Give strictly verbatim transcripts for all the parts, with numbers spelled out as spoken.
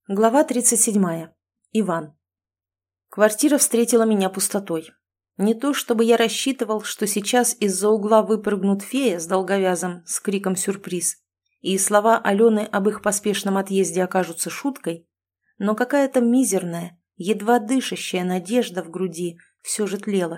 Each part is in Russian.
Глава тридцать седьмая. Иван. Квартира встретила меня пустотой. Не то чтобы я рассчитывал, что сейчас из-за угла выпрыгнут фея с долговязом с криком «сюрприз», и слова Алены об их поспешном отъезде окажутся шуткой, но какая-то мизерная, едва дышащая надежда в груди все же тлела.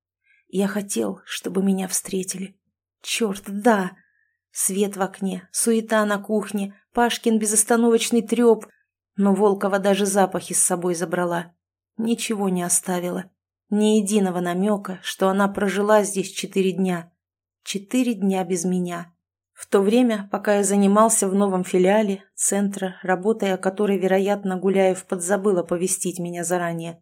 Я хотел, чтобы меня встретили. Черт, да! Свет в окне, суета на кухне, Пашкин безостановочный треп. Но Волкова даже запахи с собой забрала. Ничего не оставила. Ни единого намека, что она прожила здесь четыре дня. Четыре дня без меня. В то время, пока я занимался в новом филиале центра, работой о которой, вероятно, Гуляев подзабыл оповестить меня заранее.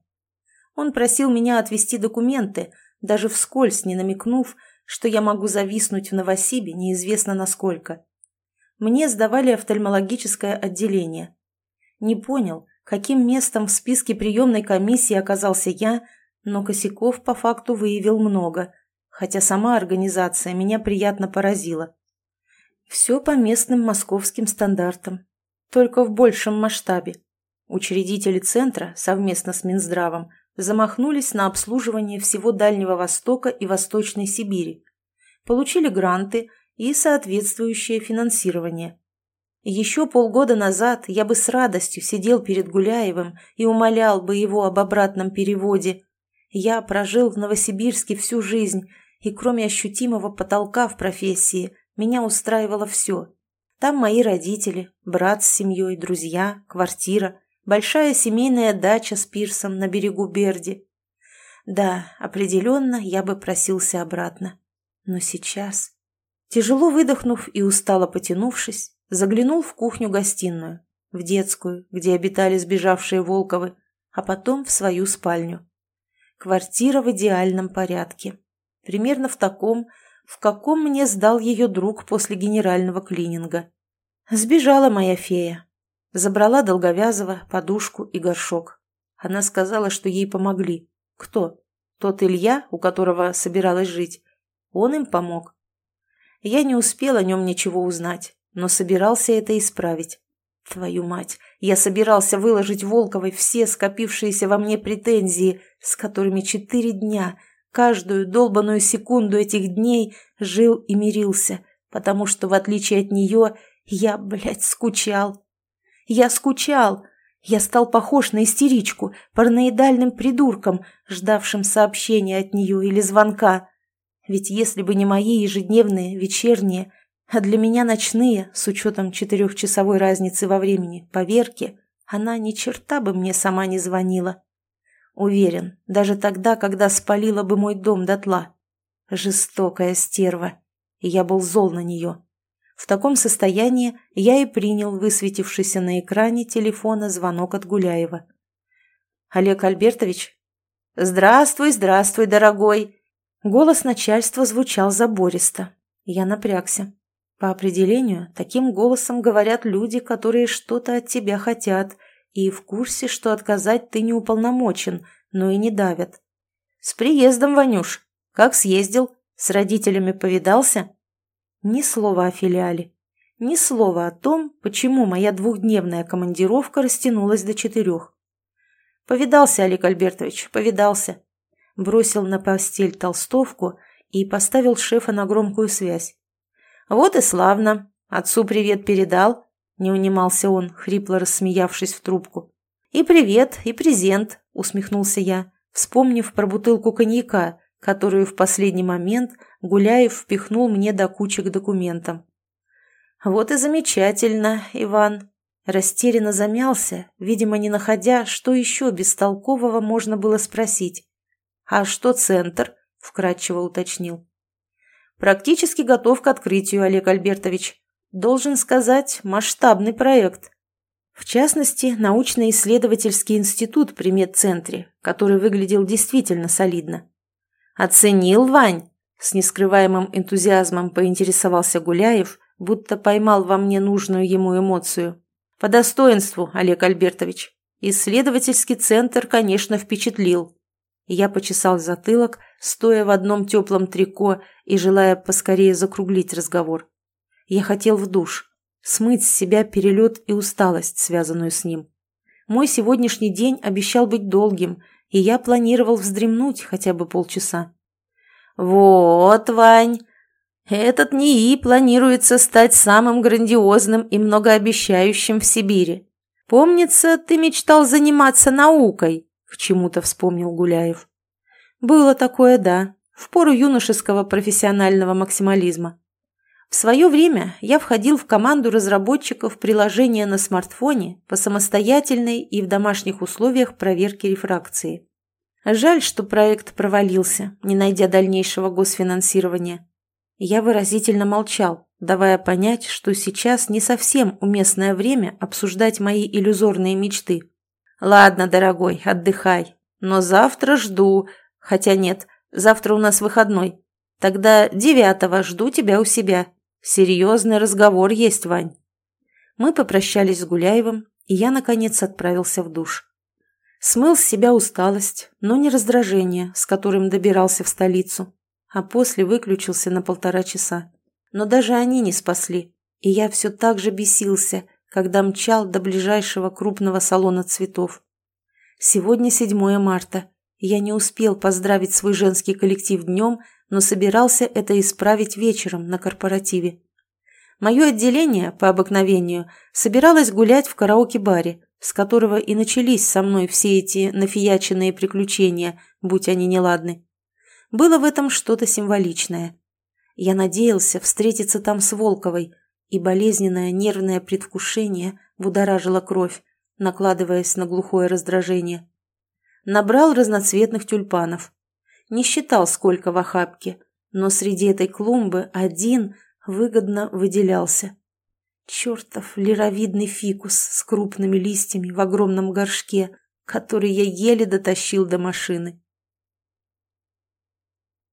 Он просил меня отвезти документы, даже вскользь не намекнув, что я могу зависнуть в Новосибе неизвестно насколько. Мне сдавали офтальмологическое отделение. Не понял, каким местом в списке приемной комиссии оказался я, но косяков по факту выявил много, хотя сама организация меня приятно поразила. Все по местным московским стандартам, только в большем масштабе. Учредители центра совместно с Минздравом замахнулись на обслуживание всего Дальнего Востока и Восточной Сибири, получили гранты и соответствующее финансирование. Еще полгода назад я бы с радостью сидел перед Гуляевым и умолял бы его об обратном переводе. Я прожил в Новосибирске всю жизнь, и кроме ощутимого потолка в профессии, меня устраивало все. Там мои родители, брат с семьей, друзья, квартира, большая семейная дача с пирсом на берегу Берди. Да, определенно я бы просился обратно. Но сейчас, тяжело выдохнув и устало потянувшись, заглянул в кухню-гостиную, в детскую, где обитали сбежавшие Волковы, а потом в свою спальню. Квартира в идеальном порядке. Примерно в таком, в каком мне сдал ее друг после генерального клининга. Сбежала моя фея. Забрала Долговязова, подушку и горшок. Она сказала, что ей помогли. Кто? Тот Илья, у которого собиралась жить. Он им помог. Я не успел о нем ничего узнать, но собирался это исправить. Твою мать, я собирался выложить Волковой все скопившиеся во мне претензии, с которыми четыре дня, каждую долбаную секунду этих дней жил и мирился, потому что, в отличие от нее, я, блядь, скучал. Я скучал. Я стал похож на истеричку, параноидальным придурком, ждавшим сообщения от нее или звонка. Ведь если бы не мои ежедневные, вечерние, а для меня ночные, с учетом четырехчасовой разницы во времени, поверки, она ни черта бы мне сама не звонила. Уверен, даже тогда, когда спалила бы мой дом дотла. Жестокая стерва. И я был зол на нее. В таком состоянии я и принял высветившийся на экране телефона звонок от Гуляева. «Олег Альбертович?» «Здравствуй, здравствуй, дорогой!» Голос начальства звучал забористо. Я напрягся. По определению, таким голосом говорят люди, которые что-то от тебя хотят и в курсе, что отказать ты не уполномочен, но и не давят. «С приездом, Ванюш! Как съездил? С родителями повидался?» Ни слова о филиале. Ни слова о том, почему моя двухдневная командировка растянулась до четырех. «Повидался, Олег Альбертович, повидался». Бросил на постель толстовку и поставил шефа на громкую связь. «Вот и славно. Отцу привет передал?» — не унимался он, хрипло рассмеявшись в трубку. «И привет, и презент», — усмехнулся я, вспомнив про бутылку коньяка, которую в последний момент Гуляев впихнул мне до кучи к документам. «Вот и замечательно, Иван». Растерянно замялся, видимо, не находя, что еще бестолкового можно было спросить. «А что центр?» — вкратчиво уточнил. «Практически готов к открытию, Олег Альбертович. Должен сказать, масштабный проект. В частности, научно-исследовательский институт при медцентре, который выглядел действительно солидно». «Оценил, Вань?» — с нескрываемым энтузиазмом поинтересовался Гуляев, будто поймал во мне нужную ему эмоцию. «По достоинству, Олег Альбертович. Исследовательский центр, конечно, впечатлил». Я почесал затылок, стоя в одном теплом трико и желая поскорее закруглить разговор. Я хотел в душ, смыть с себя перелет и усталость, связанную с ним. Мой сегодняшний день обещал быть долгим, и я планировал вздремнуть хотя бы полчаса. «Вот, Вань, этот НИИ планируется стать самым грандиозным и многообещающим в Сибири. Помнится, ты мечтал заниматься наукой», — к чему-то вспомнил Гуляев. «Было такое, да, в пору юношеского профессионального максимализма. В свое время я входил в команду разработчиков приложения на смартфоне по самостоятельной и в домашних условиях проверке рефракции. Жаль, что проект провалился, не найдя дальнейшего госфинансирования. Я выразительно молчал, давая понять, что сейчас не совсем уместное время обсуждать мои иллюзорные мечты. «Ладно, дорогой, отдыхай, но завтра жду, хотя нет, завтра у нас выходной. Тогда девятого жду тебя у себя. Серьезный разговор есть, Вань». Мы попрощались с Гуляевым, и я, наконец, отправился в душ. Смыл с себя усталость, но не раздражение, с которым добирался в столицу, а после выключился на полтора часа. Но даже они не спасли, и я все так же бесился, когда мчал до ближайшего крупного салона цветов. Сегодня седьмое марта, и я не успел поздравить свой женский коллектив днем, но собирался это исправить вечером на корпоративе. Мое отделение, по обыкновению, собиралось гулять в караоке-баре, с которого и начались со мной все эти нафияченные приключения, будь они неладны. Было в этом что-то символичное. Я надеялся встретиться там с Волковой, и болезненное нервное предвкушение будоражило кровь, накладываясь на глухое раздражение. Набрал разноцветных тюльпанов. Не считал, сколько в охапке, но среди этой клумбы один выгодно выделялся. Чертов лировидный фикус с крупными листьями в огромном горшке, который я еле дотащил до машины.